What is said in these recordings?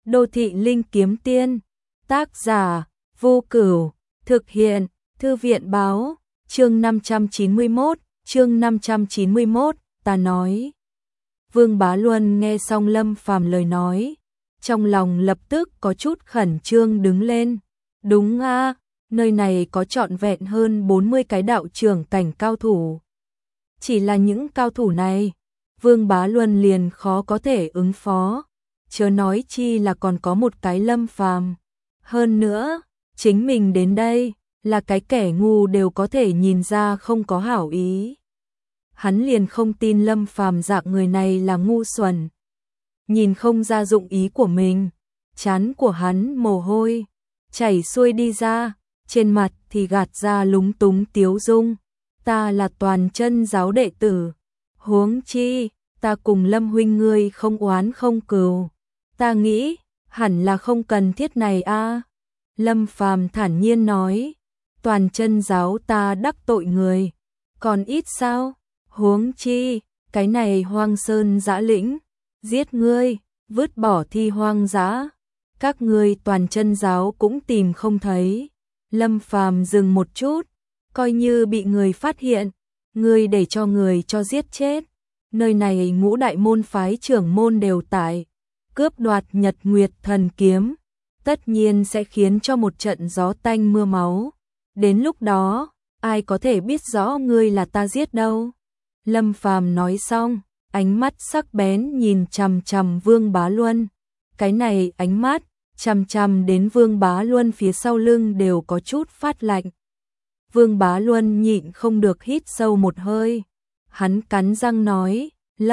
Đô thị linh kiếm tiên, tác giả Vô Cửu, thực hiện Thư viện báo, chương 591, ta nói. Vương Bá Luân nghe xong Lâm Phàm lời nói, trong lòng lập tức có chút khẩn trương đứng lên. Đúng a, nơi này có trọn vẹn hơn 40 cái đạo trưởng cảnh cao thủ. Chỉ là những cao thủ này, Vương Bá Luân liền khó có thể ứng phó, chớ nói chi là còn có một cái Lâm Phàm. Hơn nữa, chính mình đến đây, là cái kẻ ngu đều có thể nhìn ra không có hảo ý. Hắn liền không tin Lâm Phàm dạng người này là ngu xuẩn, nhìn không ra dụng ý của mình. Trán của hắn mồ hôi chảy xuôi đi ra, trên mặt thì gạt ra lúng túng tiếu dung. Ta là Toàn Chân giáo đệ tử, huống chi ta cùng Lâm huynh ngươi không oán không cừu, ta nghĩ hẳn là không cần thiết này a. Lâm Phàm thản nhiên nói, Toàn Chân giáo ta đắc tội người, còn ít sao? Huống chi, cái này hoang sơn dã lĩnh, giết ngươi, vứt bỏ thi hoang dã, các ngươi Toàn Chân giáo cũng tìm không thấy. Lâm Phàm dừng một chút, coi như bị người phát hiện, ngươi để cho người cho giết chết. Nơi này ngũ đại môn phái trưởng môn đều tại, cướp đoạt Nhật Nguyệt thần kiếm, tất nhiên sẽ khiến cho một trận gió tanh mưa máu. Đến lúc đó, ai có thể biết rõ ngươi là ta giết đâu. Lâm Phàm nói xong, ánh mắt sắc bén nhìn chằm chằm Vương Bá Luân. Cái này ánh mắt, chằm chằm đến Vương Bá Luân phía sau lưng đều có chút phát lạnh. Vương Bá Luân nhịn không được hít sâu một hơi. Hắn cắn răng nói,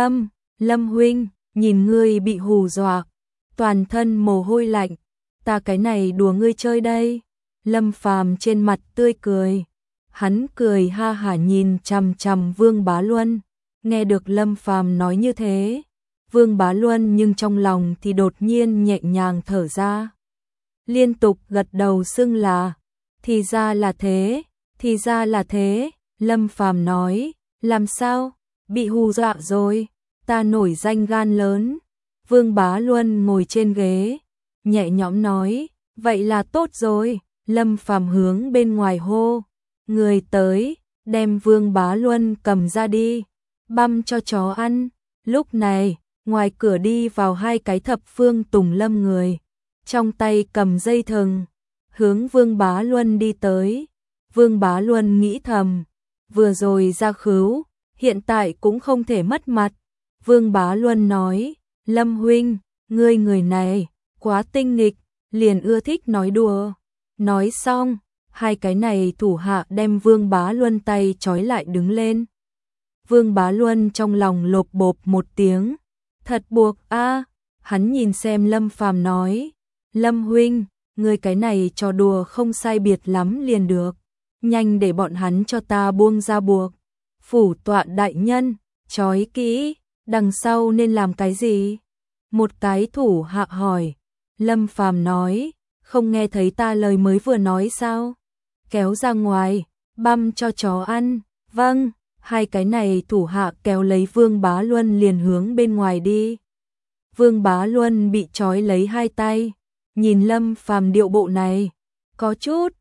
Lâm huynh, nhìn ngươi bị hù dọa, toàn thân mồ hôi lạnh, ta cái này đùa ngươi chơi đây. Lâm Phàm trên mặt tươi cười, hắn cười ha hả nhìn chằm chằm Vương Bá Luân. Nghe được Lâm Phàm nói như thế, Vương Bá Luân nhưng trong lòng thì đột nhiên nhẹ nhàng thở ra, liên tục gật đầu xưng là, thì ra là thế, thì ra là thế. Lâm Phàm nói, làm sao, bị hù dọa rồi, ta nổi danh gan lớn. Vương Bá Luân ngồi trên ghế, nhẹ nhõm nói, vậy là tốt rồi. Lâm Phàm hướng bên ngoài hô, người tới, đem Vương Bá Luân cầm ra đi, băm cho chó ăn. Lúc này, ngoài cửa đi vào hai cái thập phương Tùng Lâm người, trong tay cầm dây thừng, hướng Vương Bá Luân đi tới. Vương Bá Luân nghĩ thầm, vừa rồi ra khứu, hiện tại cũng không thể mất mặt. Vương Bá Luân nói, Lâm huynh, ngươi người này, quá tinh nghịch, liền ưa thích nói đùa. Nói xong, hai cái này thủ hạ đem Vương Bá Luân tay trói lại đứng lên. Vương Bá Luân trong lòng lộp bộp một tiếng, thật buộc a. Hắn nhìn xem Lâm Phàm nói, Lâm huynh, ngươi cái này trò đùa không sai biệt lắm liền được, nhanh để bọn hắn cho ta buông ra buộc. Phủ tọa đại nhân, trói kỹ, đằng sau nên làm cái gì? Một cái thủ hạ hỏi. Lâm Phàm nói, không nghe thấy ta lời mới vừa nói sao? Kéo ra ngoài, băm cho chó ăn. Vâng. Hai cái này thủ hạ kéo lấy Vương Bá Luân liền hướng bên ngoài đi. Vương Bá Luân bị trói lấy hai tay, nhìn Lâm Phàm điệu bộ này, có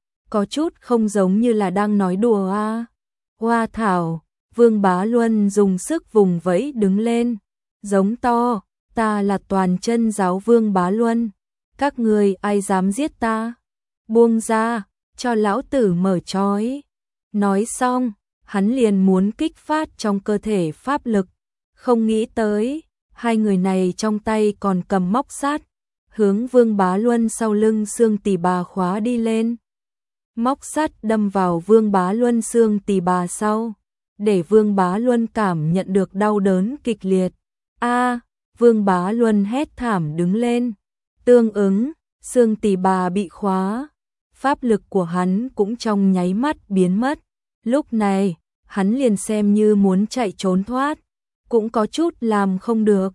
chút không giống như là đang nói đùa a. Hoa thảo, Vương Bá Luân dùng sức vùng vẫy đứng lên, giống to, ta là Toàn Chân giáo Vương Bá Luân, các người ai dám giết ta? Buông ra, cho lão tử mở trói. Nói xong, hắn liền muốn kích phát trong cơ thể pháp lực, không nghĩ tới, hai người này trong tay còn cầm móc sắt, hướng Vương Bá Luân sau lưng xương tỳ bà khóa đi lên. Móc sắt đâm vào Vương Bá Luân xương tỳ bà sau, để Vương Bá Luân cảm nhận được đau đớn kịch liệt. A, Vương Bá Luân hét thảm đứng lên. Tương ứng, xương tỳ bà bị khóa, pháp lực của hắn cũng trong nháy mắt biến mất. Lúc này, hắn liền xem như muốn chạy trốn thoát, cũng có chút làm không được.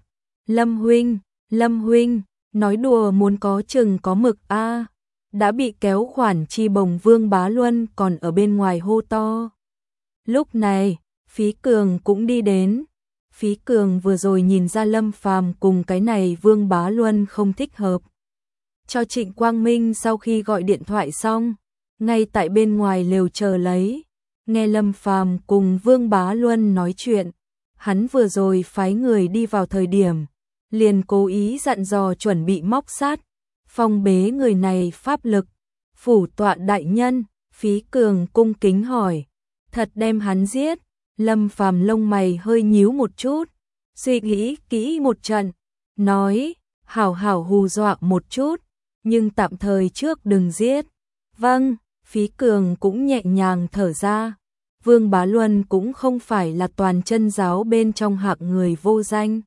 Lâm huynh, nói đùa muốn có chừng có mực a. Đã bị kéo khoản chi bồng Vương Bá Luân còn ở bên ngoài hô to. Lúc này, Phí Cường cũng đi đến. Phí Cường vừa rồi nhìn ra Lâm Phàm cùng cái này Vương Bá Luân không thích hợp, cho Trịnh Quang Minh sau khi gọi điện thoại xong, ngay tại bên ngoài lều chờ lấy, nghe Lâm Phàm cùng Vương Bá Luân nói chuyện, hắn vừa rồi phái người đi vào thời điểm, liền cố ý dặn dò chuẩn bị móc sát, phong bế người này pháp lực. Phủ tọa đại nhân, Phí Cường cung kính hỏi, thật đem hắn giết? Lâm Phàm lông mày hơi nhíu một chút, suy nghĩ kỹ một trận, nói, hảo hảo hù dọa một chút, nhưng tạm thời trước đừng giết. Vâng, Phí Cường cũng nhẹ nhàng thở ra. Vương Bá Luân cũng không phải là toàn chân giáo bên trong hạng người vô danh.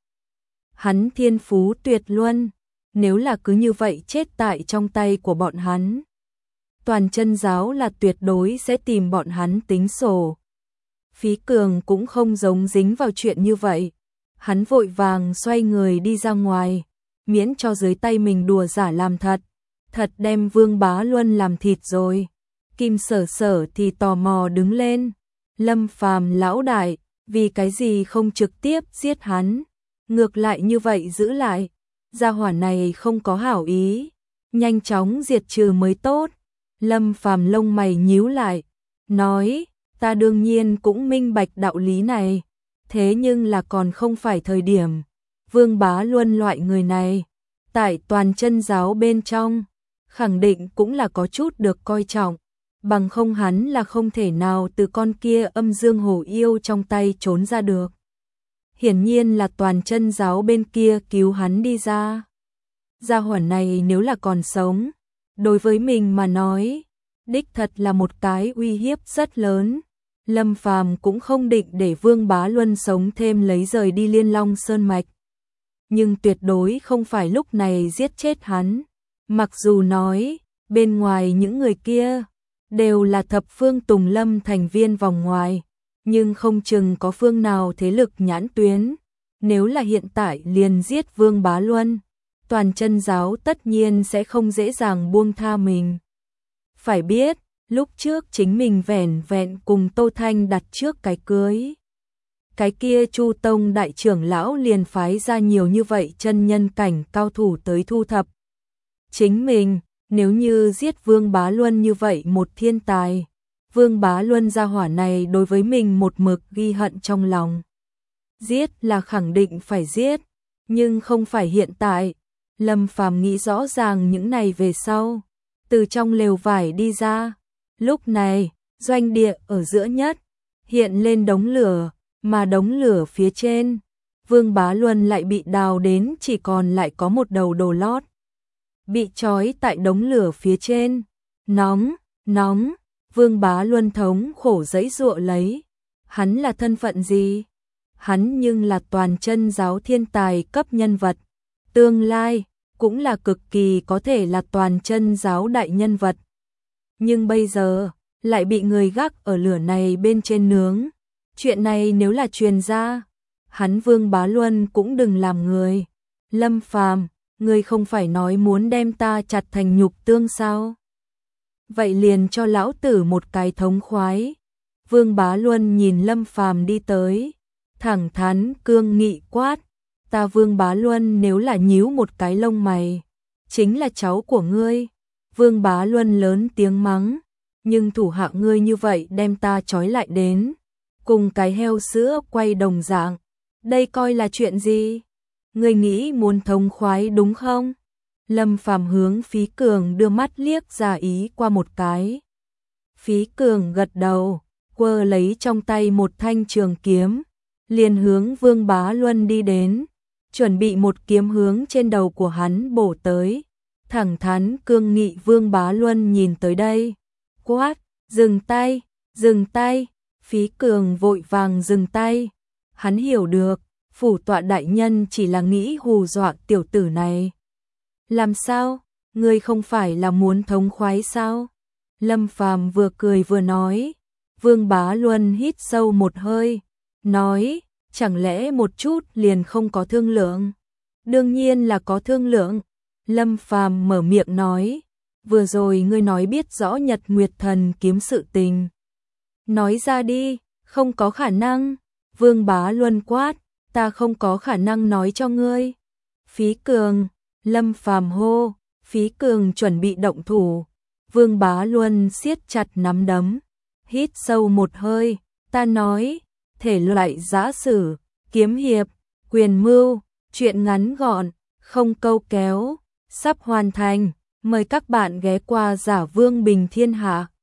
Hắn thiên phú tuyệt luân, nếu là cứ như vậy chết tại trong tay của bọn hắn, toàn chân giáo là tuyệt đối sẽ tìm bọn hắn tính sổ. Phí Cường cũng không giống dính vào chuyện như vậy, hắn vội vàng xoay người đi ra ngoài, miễn cho dưới tay mình đùa giả làm thật, thật đem Vương Bá Luân làm thịt rồi. Kim Sở Sở thì tò mò đứng lên, Lâm Phàm lão đại, vì cái gì không trực tiếp giết hắn, ngược lại như vậy giữ lại, gia hỏa này không có hảo ý, nhanh chóng diệt trừ mới tốt. Lâm Phàm lông mày nhíu lại, nói, ta đương nhiên cũng minh bạch đạo lý này, thế nhưng là còn không phải thời điểm. Vương Bá Luân loại người này, tại toàn chân giáo bên trong, khẳng định cũng là có chút được coi trọng, bằng không hắn là không thể nào từ con kia âm dương hổ yêu trong tay trốn ra được. Hiển nhiên là toàn chân giáo bên kia cứu hắn đi ra. Gia hỏa này nếu là còn sống, đối với mình mà nói, đích thật là một cái uy hiếp rất lớn. Lâm Phàm cũng không định để Vương Bá Luân sống thêm lấy rời đi Liên Long Sơn Mạch. Nhưng tuyệt đối không phải lúc này giết chết hắn. Mặc dù nói, bên ngoài những người kia, đều là thập phương Tùng Lâm thành viên vòng ngoài, nhưng không chừng có phương nào thế lực nhãn tuyến. Nếu là hiện tại liền giết Vương Bá Luân, toàn chân giáo tất nhiên sẽ không dễ dàng buông tha mình. Phải biết, lúc trước chính mình vẻn vẹn cùng Tô Thanh đặt trước cái cưới. Cái kia Chu Tông đại trưởng lão liền phái ra nhiều như vậy chân nhân cảnh cao thủ tới thu thập. Chính mình, nếu như giết Vương Bá Luân như vậy một thiên tài, Vương Bá Luân gia hỏa này đối với mình một mực ghi hận trong lòng. Giết là khẳng định phải giết, nhưng không phải hiện tại. Lâm Phàm nghĩ rõ ràng những này về sau, từ trong lều vải đi ra. Lúc này, doanh địa ở giữa nhất, hiện lên đống lửa, mà đống lửa phía trên, Vương Bá Luân lại bị đào đến chỉ còn lại có một đầu đồ lót. Bị trói tại đống lửa phía trên, nóng, nóng, Vương Bá Luân thống khổ giãy giụa lấy. Hắn là thân phận gì? Hắn nhưng là toàn chân giáo thiên tài cấp nhân vật, tương lai cũng là cực kỳ có thể là toàn chân giáo đại nhân vật. Nhưng bây giờ, lại bị người gác ở lửa này bên trên nướng. Chuyện này nếu là truyền ra, hắn Vương Bá Luân cũng đừng làm người. Lâm Phàm, ngươi không phải nói muốn đem ta chặt thành nhục tương sao? Vậy liền cho lão tử một cái thống khoái. Vương Bá Luân nhìn Lâm Phàm đi tới, thẳng thắn cương nghị quát, ta Vương Bá Luân nếu là nhíu một cái lông mày, chính là cháu của ngươi. Vương Bá Luân lớn tiếng mắng, nhưng thủ hạ ngươi như vậy đem ta trói lại đến, cùng cái heo sữa quay đồng dạng, đây coi là chuyện gì? Ngươi nghĩ muốn thống khoái đúng không? Lâm Phàm hướng Phí Cường đưa mắt liếc ra ý qua một cái. Phí Cường gật đầu, quơ lấy trong tay một thanh trường kiếm, liền hướng Vương Bá Luân đi đến, chuẩn bị một kiếm hướng trên đầu của hắn bổ tới. Thẳng thắn cương nghị Vương Bá Luân nhìn tới đây, quát, dừng tay, dừng tay. Phí Cường vội vàng dừng tay. Hắn hiểu được, phủ tọa đại nhân chỉ là nghĩ hù dọa tiểu tử này. Làm sao? Ngươi không phải là muốn thống khoái sao? Lâm Phàm vừa cười vừa nói. Vương Bá Luân hít sâu một hơi, nói, chẳng lẽ một chút liền không có thương lượng? Đương nhiên là có thương lượng. Lâm Phàm mở miệng nói, vừa rồi ngươi nói biết rõ Nhật Nguyệt Thần kiếm sự tình. Nói ra đi, không có khả năng. Vương Bá Luân quát, ta không có khả năng nói cho ngươi. Phí Cường, Lâm Phàm hô, Phí Cường chuẩn bị động thủ, Vương Bá Luân siết chặt nắm đấm, hít sâu một hơi, ta nói, thể loại giã sử, kiếm hiệp, quyền mưu, truyện ngắn gọn, không câu kéo, sắp hoàn thành, mời các bạn ghé qua Giả Vương Bình Thiên Hạ.